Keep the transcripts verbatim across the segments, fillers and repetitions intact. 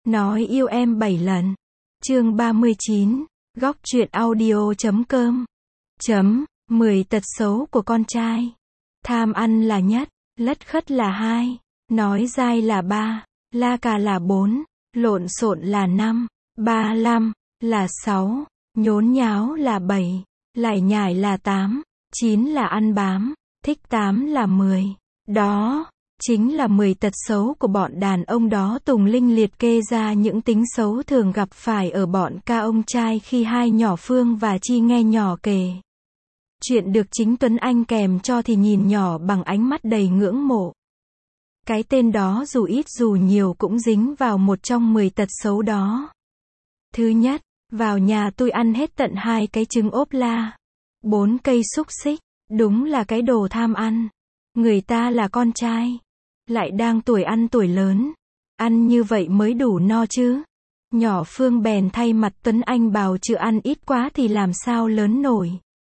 Nói yêu em bảy lần. Chương ba mươi chín. Góc truyện audio chấm com. Chấm. mười tật xấu của con trai. Tham ăn là nhất, lất khất là hai, nói dai là ba, la cà là bốn, lộn xộn là năm, ba lăm là sáu, nhốn nháo là bảy, lải nhải là tám, chín là ăn bám, thích tám là mười. Đó chính là mười tật xấu của bọn đàn ông đó. Tùng Linh liệt kê ra những tính xấu thường gặp phải ở bọn ca ông trai khi hai nhỏ Phương và Chi nghe nhỏ kể chuyện được chính Tuấn Anh kèm cho thì nhìn nhỏ bằng ánh mắt đầy ngưỡng mộ. Cái tên đó dù ít dù nhiều cũng dính vào một trong mười tật xấu đó. Thứ nhất, vào nhà tôi ăn hết tận hai cái trứng ốp la, bốn cây xúc xích, đúng là cái đồ tham ăn. Người ta là con trai, lại đang tuổi ăn tuổi lớn, ăn như vậy mới đủ no chứ. Nhỏ Phương bèn thay mặt Tuấn Anh bảo chứ ăn ít quá thì làm sao lớn nổi.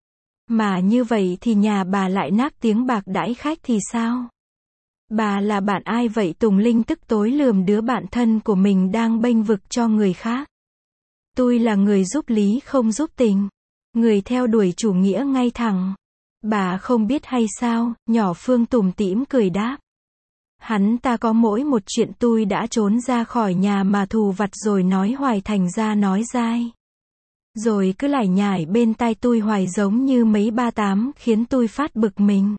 Mà như vậy thì nhà bà lại nác tiếng bạc đãi khách thì sao? Bà là bạn ai vậy? Tùng Linh tức tối lườm đứa bạn thân của mình đang bênh vực cho người khác. Tôi là người giúp lý không giúp tình, người theo đuổi chủ nghĩa ngay thẳng. Bà không biết hay sao? Nhỏ Phương tủm tỉm cười đáp. Hắn ta có mỗi một chuyện tôi đã trốn ra khỏi nhà mà thù vặt rồi nói hoài thành ra nói dai. Rồi cứ lải nhải bên tai tôi hoài giống như mấy ba tám khiến tôi phát bực mình.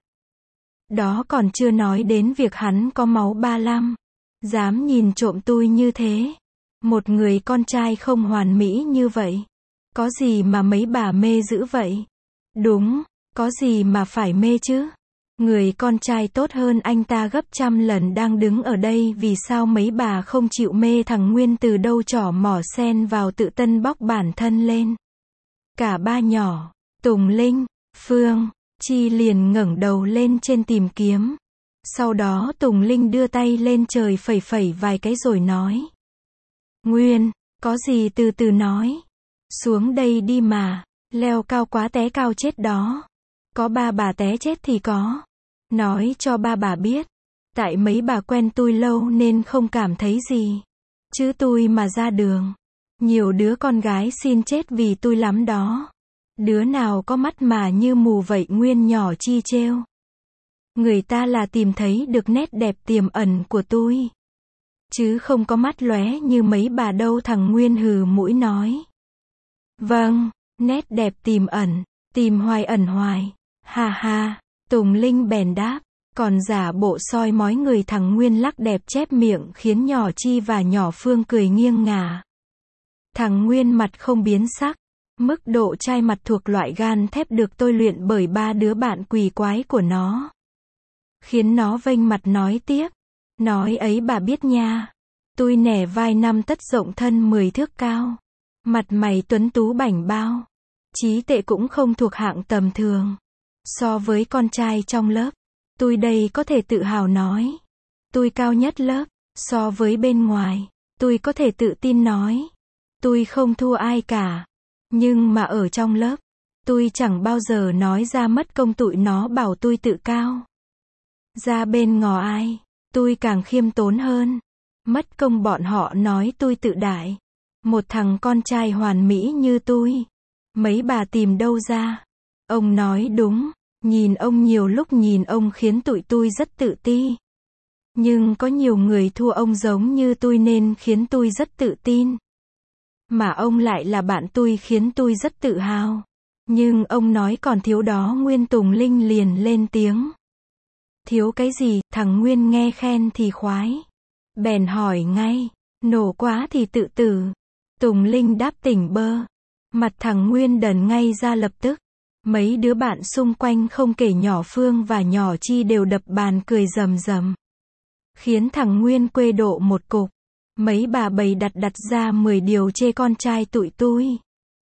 Đó còn chưa nói đến việc hắn có máu ba lăm. Dám nhìn trộm tôi như thế. Một người con trai không hoàn mỹ như vậy. Có gì mà mấy bà mê dữ vậy? Đúng, có gì mà phải mê chứ? Người con trai tốt hơn anh ta gấp trăm lần đang đứng ở đây, vì sao mấy bà không chịu mê thằng Nguyên? Từ đâu trỏ mỏ xen vào tự tân bóc bản thân lên. Cả ba nhỏ, Tùng Linh, Phương, Chi liền ngẩng đầu lên trên tìm kiếm. Sau đó Tùng Linh đưa tay lên trời phẩy phẩy vài cái rồi nói. Nguyên, có gì từ từ nói. Xuống đây đi mà, leo cao quá té cao chết đó. Có ba bà té chết thì có. Nói cho ba bà biết. Tại mấy bà quen tôi lâu nên không cảm thấy gì. Chứ tôi mà ra đường, nhiều đứa con gái xin chết vì tôi lắm đó. Đứa nào có mắt mà như mù vậy? Nguyên nhỏ Chi trêu. Người ta là tìm thấy được nét đẹp tiềm ẩn của tôi, chứ không có mắt lóe như mấy bà đâu. Thằng Nguyên hừ mũi nói. Vâng, nét đẹp tiềm ẩn, tìm hoài ẩn hoài. Ha ha, Tùng Linh bèn đáp. Còn giả bộ soi mói người. Thằng Nguyên lắc đẹp chép miệng khiến nhỏ Chi và nhỏ Phương cười nghiêng ngả. Thằng Nguyên mặt không biến sắc. Mức độ chai mặt thuộc loại gan thép được tôi luyện bởi ba đứa bạn quỷ quái của nó, khiến nó vênh mặt nói tiếp. Nói ấy bà biết nha. Tôi nẻ vai năm tấc rộng thân mười thước cao. Mặt mày tuấn tú bảnh bao. Trí tệ cũng không thuộc hạng tầm thường. So với con trai trong lớp, tôi đây có thể tự hào nói. Tôi cao nhất lớp. So với bên ngoài, tôi có thể tự tin nói. Tôi không thua ai cả. Nhưng mà ở trong lớp, tôi chẳng bao giờ nói ra mất công tụi nó bảo tôi tự cao. Ra bên ngò ai, tôi càng khiêm tốn hơn. Mất công bọn họ nói tôi tự đại. Một thằng con trai hoàn mỹ như tôi, mấy bà tìm đâu ra? Ông nói đúng. Nhìn ông nhiều lúc nhìn ông khiến tụi tôi rất tự ti. Nhưng có nhiều người thua ông giống như tôi nên khiến tôi rất tự tin. Mà ông lại là bạn tôi khiến tôi rất tự hào. Nhưng ông nói còn thiếu đó. Nguyên. Tùng Linh liền lên tiếng. Thiếu cái gì? Thằng Nguyên nghe khen thì khoái, bèn hỏi ngay. Nổ quá thì tự tử. Tùng Linh đáp tỉnh bơ. Mặt thằng Nguyên đần ngay ra lập tức. Mấy đứa bạn xung quanh không kể nhỏ Phương và nhỏ Chi đều đập bàn cười rầm rầm, khiến thằng Nguyên quê độ một cục. Mấy bà bày đặt đặt ra mười điều chê con trai tụi tôi.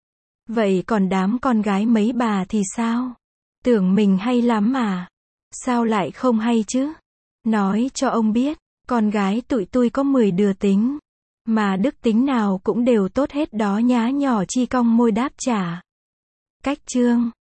Vậy còn đám con gái mấy bà thì sao? Tưởng mình hay lắm à? Sao lại không hay chứ? Nói cho ông biết, con gái tụi tôi có mười đứa tính, mà đức tính nào cũng đều tốt hết đó nhá. Nhỏ Chi cong môi đáp trả. Cách chương